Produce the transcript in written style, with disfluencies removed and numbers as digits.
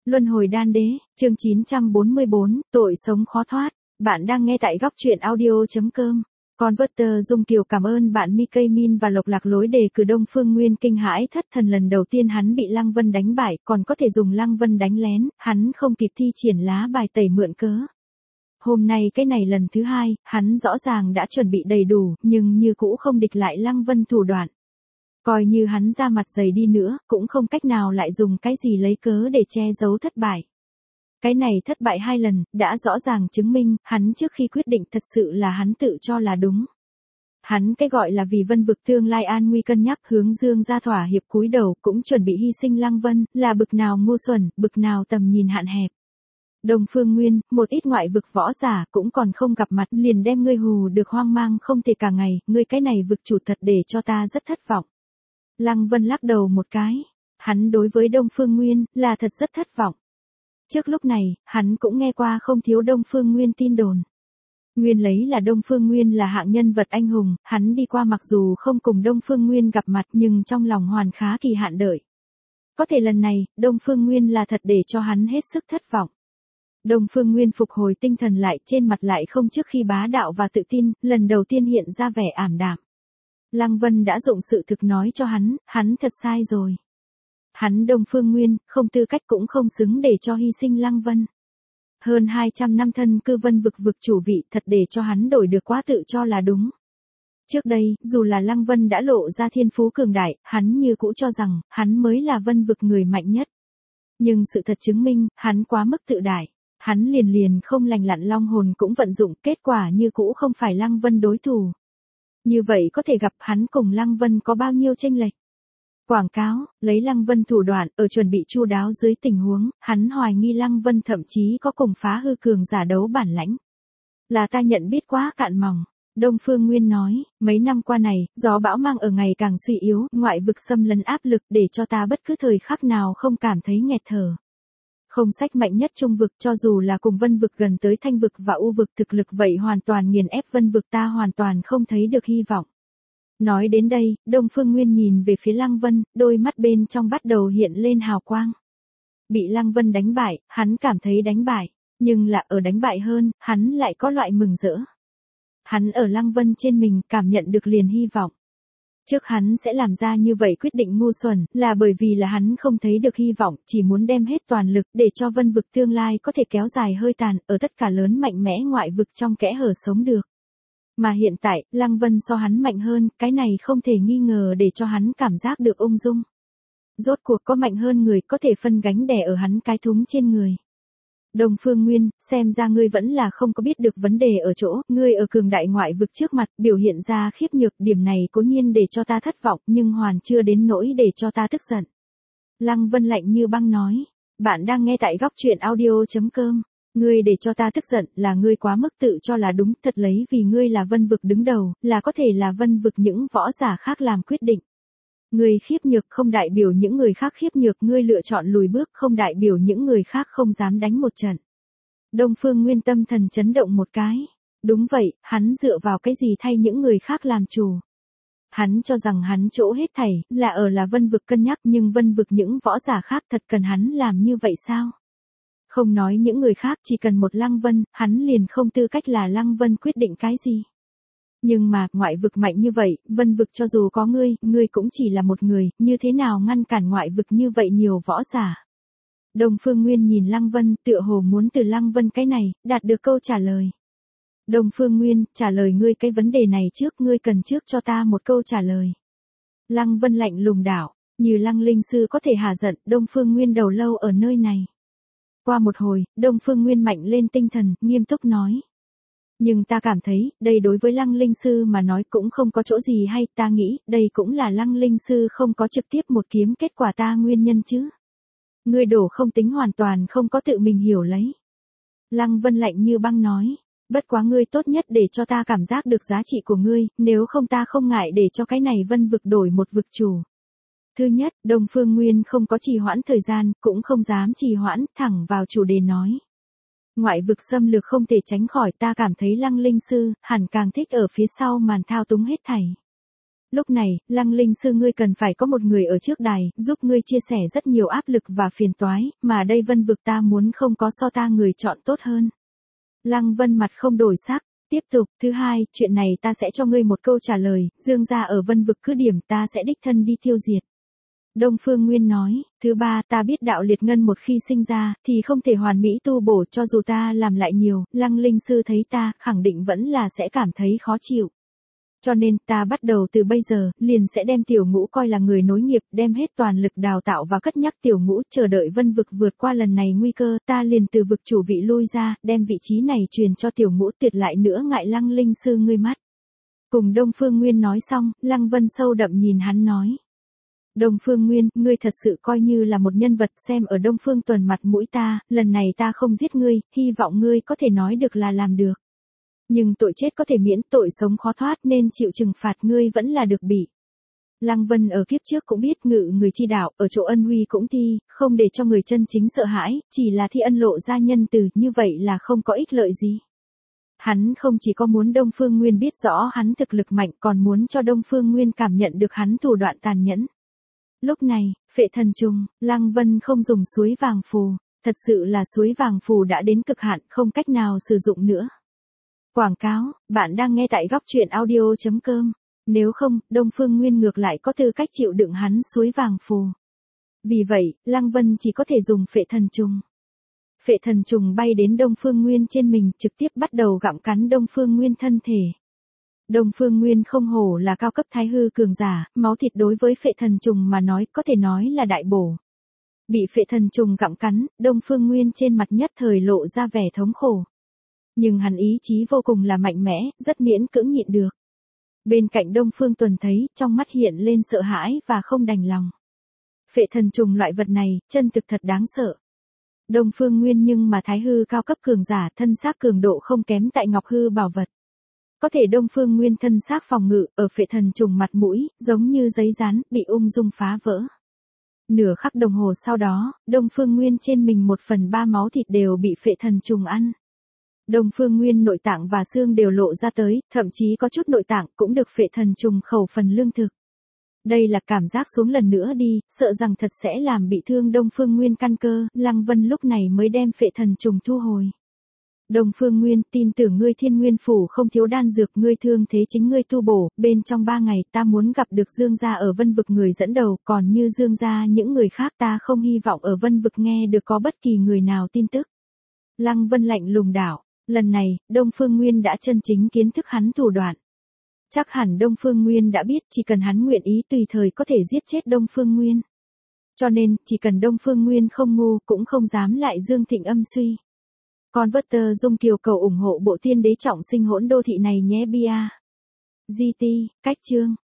Luân hồi đan đế, chương 944, tội sống khó thoát. Bạn đang nghe tại góc truyện audio.com. Converter Dung Kiều cảm ơn bạn Mickey Min và Lộc Lạc Lối đề cử Đông Phương Nguyên kinh hãi thất thần lần đầu tiên hắn bị Lăng Vân đánh bại, còn có thể dùng Lăng Vân đánh lén, hắn không kịp thi triển lá bài tẩy mượn cớ. Hôm nay cái này lần thứ hai, hắn rõ ràng đã chuẩn bị đầy đủ, nhưng như cũ không địch lại Lăng Vân thủ đoạn. Coi như hắn ra mặt dày đi nữa, cũng không cách nào lại dùng cái gì lấy cớ để che giấu thất bại. Cái này thất bại 2 lần, đã rõ ràng chứng minh, hắn trước khi quyết định thật sự là hắn tự cho là đúng. Hắn cái gọi là vì Vân vực tương lai an nguy cân nhắc hướng Dương ra thỏa hiệp cúi đầu cũng chuẩn bị hy sinh Lăng Vân, là bực nào ngu xuẩn, bực nào tầm nhìn hạn hẹp. Đông Phương Nguyên, một ít ngoại vực võ giả cũng còn không gặp mặt liền đem ngươi hù được hoang mang không thể cả ngày, ngươi cái này vực chủ thật để cho ta rất thất vọng. Lăng Vân lắc đầu một cái, hắn đối với Đông Phương Nguyên là thật rất thất vọng. Trước lúc này, hắn cũng nghe qua không thiếu Đông Phương Nguyên tin đồn. Nguyên lấy là Đông Phương Nguyên là hạng nhân vật anh hùng, hắn đi qua mặc dù không cùng Đông Phương Nguyên gặp mặt nhưng trong lòng hoàn khá kỳ hạn đợi. Có thể lần này, Đông Phương Nguyên là thật để cho hắn hết sức thất vọng. Đông Phương Nguyên phục hồi tinh thần lại trên mặt lại không trước khi bá đạo và tự tin, lần đầu tiên hiện ra vẻ ảm đạm. Lăng Vân đã dụng sự thực nói cho hắn thật sai rồi. Hắn Đông Phương Nguyên, không tư cách cũng không xứng để cho hy sinh Lăng Vân. Hơn 200 năm thân cư Vân vực chủ vị thật để cho hắn đổi được quá tự cho là đúng. Trước đây, dù là Lăng Vân đã lộ ra thiên phú cường đại, hắn như cũ cho rằng, hắn mới là Vân vực người mạnh nhất. Nhưng sự thật chứng minh, hắn quá mức tự đại. Hắn liền không lành lặn long hồn cũng vận dụng, kết quả như cũ không phải Lăng Vân đối thủ. Như vậy có thể gặp hắn cùng Lăng Vân có bao nhiêu chênh lệch. Quảng cáo, lấy Lăng Vân thủ đoạn, ở chuẩn bị chu đáo dưới tình huống, hắn hoài nghi Lăng Vân thậm chí có cùng phá hư cường giả đấu bản lãnh. Là ta nhận biết quá cạn mỏng. Đông Phương Nguyên nói, mấy năm qua này, gió bão mang ở ngày càng suy yếu, ngoại vực xâm lấn áp lực để cho ta bất cứ thời khắc nào không cảm thấy nghẹt thở. Không sách mạnh nhất trung vực cho dù là cùng Vân vực gần tới Thanh vực và U vực thực lực vậy hoàn toàn nghiền ép Vân vực ta hoàn toàn không thấy được hy vọng. Nói đến đây, Đông Phương Nguyên nhìn về phía Lăng Vân, đôi mắt bên trong bắt đầu hiện lên hào quang. Bị Lăng Vân đánh bại, hắn cảm thấy đánh bại, nhưng là ở đánh bại hơn, hắn lại có loại mừng rỡ. Hắn ở Lăng Vân trên mình cảm nhận được liền hy vọng. Trước hắn sẽ làm ra như vậy quyết định ngu xuẩn, là bởi vì là hắn không thấy được hy vọng, chỉ muốn đem hết toàn lực để cho Vân vực tương lai có thể kéo dài hơi tàn, ở tất cả lớn mạnh mẽ ngoại vực trong kẽ hở sống được. Mà hiện tại, Lăng Vân so hắn mạnh hơn, cái này không thể nghi ngờ để cho hắn cảm giác được ung dung. Rốt cuộc có mạnh hơn người có thể phân gánh đè ở hắn cái thúng trên người. Đông Phương Nguyên, xem ra ngươi vẫn là không có biết được vấn đề ở chỗ, ngươi ở cường đại ngoại vực trước mặt, biểu hiện ra khiếp nhược, điểm này cố nhiên để cho ta thất vọng, nhưng hoàn chưa đến nỗi để cho ta tức giận. Lăng Vân lạnh như băng nói, bạn đang nghe tại góc truyện audio.com. Ngươi để cho ta tức giận là ngươi quá mức tự cho là đúng, thật lấy vì ngươi là Vân vực đứng đầu, là có thể là Vân vực những võ giả khác làm quyết định. Ngươi khiếp nhược không đại biểu những người khác khiếp nhược, ngươi lựa chọn lùi bước không đại biểu những người khác không dám đánh một trận. Đông Phương Nguyên tâm thần chấn động một cái. Đúng vậy, hắn dựa vào cái gì thay những người khác làm chủ. Hắn cho rằng hắn chỗ hết thảy là Vân vực cân nhắc, nhưng Vân vực những võ giả khác thật cần hắn làm như vậy sao? Không nói những người khác, chỉ cần một Lăng Vân, hắn liền không tư cách là Lăng Vân quyết định cái gì. Nhưng mà, ngoại vực mạnh như vậy, Vân vực cho dù có ngươi cũng chỉ là một người, như thế nào ngăn cản ngoại vực như vậy nhiều võ giả. Đông Phương Nguyên nhìn Lăng Vân, tựa hồ muốn từ Lăng Vân cái này, đạt được câu trả lời. Đông Phương Nguyên, trả lời ngươi cái vấn đề này trước, ngươi cần trước cho ta một câu trả lời. Lăng Vân lạnh lùng đảo, như Lăng Linh Sư có thể hà giận, Đông Phương Nguyên đầu lâu ở nơi này. Qua một hồi, Đông Phương Nguyên mạnh lên tinh thần, nghiêm túc nói. Nhưng ta cảm thấy, đây đối với Lăng Linh Sư mà nói cũng không có chỗ gì hay, ta nghĩ, đây cũng là Lăng Linh Sư không có trực tiếp một kiếm kết quả ta nguyên nhân chứ. Ngươi đổ không tính hoàn toàn không có tự mình hiểu lấy. Lăng Vân lạnh như băng nói, bất quá ngươi tốt nhất để cho ta cảm giác được giá trị của ngươi, nếu không ta không ngại để cho cái này Vân vực đổi một vực chủ. Thứ nhất, Đông Phương Nguyên không có trì hoãn thời gian, cũng không dám trì hoãn, thẳng vào chủ đề nói. Ngoại vực xâm lược không thể tránh khỏi, ta cảm thấy Lăng Linh Sư hẳn càng thích ở phía sau màn thao túng hết thảy. Lúc này, Lăng Linh Sư ngươi cần phải có một người ở trước đài, giúp ngươi chia sẻ rất nhiều áp lực và phiền toái, mà đây Vân vực ta muốn không có so ta người chọn tốt hơn. Lăng Vân mặt không đổi sắc, tiếp tục, thứ hai, chuyện này ta sẽ cho ngươi một câu trả lời, Dương gia ở Vân vực cứ điểm ta sẽ đích thân đi tiêu diệt. Đông Phương Nguyên nói, thứ ba, ta biết đạo liệt ngân một khi sinh ra, thì không thể hoàn mỹ tu bổ cho dù ta làm lại nhiều, Lăng Linh Sư thấy ta, khẳng định vẫn là sẽ cảm thấy khó chịu. Cho nên, ta bắt đầu từ bây giờ, liền sẽ đem tiểu ngũ coi là người nối nghiệp, đem hết toàn lực đào tạo và cất nhắc tiểu ngũ, chờ đợi Vân vực vượt qua lần này nguy cơ, ta liền từ vực chủ vị lui ra, đem vị trí này truyền cho tiểu ngũ, tuyệt lại nữa ngại Lăng Linh Sư ngươi mắt. Cùng Đông Phương Nguyên nói xong, Lăng Vân sâu đậm nhìn hắn nói. Đông Phương Nguyên, ngươi thật sự coi như là một nhân vật, xem ở Đông Phương Tuần mặt mũi ta, lần này ta không giết ngươi, hy vọng ngươi có thể nói được là làm được. Nhưng tội chết có thể miễn, tội sống khó thoát nên chịu trừng phạt ngươi vẫn là được bị. Lăng Vân ở kiếp trước cũng biết ngự người chi đạo, ở chỗ ân huy cũng thi, không để cho người chân chính sợ hãi, chỉ là thi ân lộ ra nhân từ, như vậy là không có ích lợi gì. Hắn không chỉ có muốn Đông Phương Nguyên biết rõ hắn thực lực mạnh, còn muốn cho Đông Phương Nguyên cảm nhận được hắn thủ đoạn tàn nhẫn. Lúc này, phệ thần trùng, Lăng Vân không dùng suối vàng phù, thật sự là suối vàng phù đã đến cực hạn, không cách nào sử dụng nữa. Quảng cáo, bạn đang nghe tại góc truyện audio.com. Nếu không, Đông Phương Nguyên ngược lại có tư cách chịu đựng hắn suối vàng phù. Vì vậy, Lăng Vân chỉ có thể dùng phệ thần trùng. Phệ thần trùng bay đến Đông Phương Nguyên trên mình, trực tiếp bắt đầu gặm cắn Đông Phương Nguyên thân thể. Đông Phương Nguyên không hổ là cao cấp thái hư cường giả, máu thịt đối với phệ thần trùng mà nói có thể nói là đại bổ. Bị phệ thần trùng gặm cắn, Đông Phương Nguyên trên mặt nhất thời lộ ra vẻ thống khổ. Nhưng hắn ý chí vô cùng là mạnh mẽ, rất miễn cưỡng nhịn được. Bên cạnh Đông Phương Tuần thấy, trong mắt hiện lên sợ hãi và không đành lòng. Phệ thần trùng loại vật này, chân thực thật đáng sợ. Đông Phương Nguyên nhưng mà thái hư cao cấp cường giả, thân xác cường độ không kém tại ngọc hư bảo vật. Có thể Đông Phương Nguyên thân xác phòng ngự, ở phệ thần trùng mặt mũi, giống như giấy dán, bị ung dung phá vỡ. Nửa khắc đồng hồ sau đó, Đông Phương Nguyên trên mình 1/3 máu thịt đều bị phệ thần trùng ăn. Đông Phương Nguyên nội tạng và xương đều lộ ra tới, thậm chí có chút nội tạng cũng được phệ thần trùng khẩu phần lương thực. Đây là cảm giác xuống lần nữa đi, sợ rằng thật sẽ làm bị thương Đông Phương Nguyên căn cơ, Lăng Vân lúc này mới đem phệ thần trùng thu hồi. Đông Phương Nguyên, tin tưởng ngươi Thiên Nguyên phủ không thiếu đan dược, ngươi thương thế chính ngươi tu bổ, bên trong 3 ngày ta muốn gặp được Dương gia ở Vân vực người dẫn đầu, còn như Dương gia những người khác ta không hy vọng ở Vân vực nghe được có bất kỳ người nào tin tức. Lăng Vân lạnh lùng đảo, lần này, Đông Phương Nguyên đã chân chính kiến thức hắn thủ đoạn. Chắc hẳn Đông Phương Nguyên đã biết chỉ cần hắn nguyện ý tùy thời có thể giết chết Đông Phương Nguyên. Cho nên, chỉ cần Đông Phương Nguyên không ngu cũng không dám lại Dương Thịnh âm suy. Converter Dung Kiều cầu ủng hộ bộ tiên đế trọng sinh hỗn đô thị này nhé bia. GT, cách chương.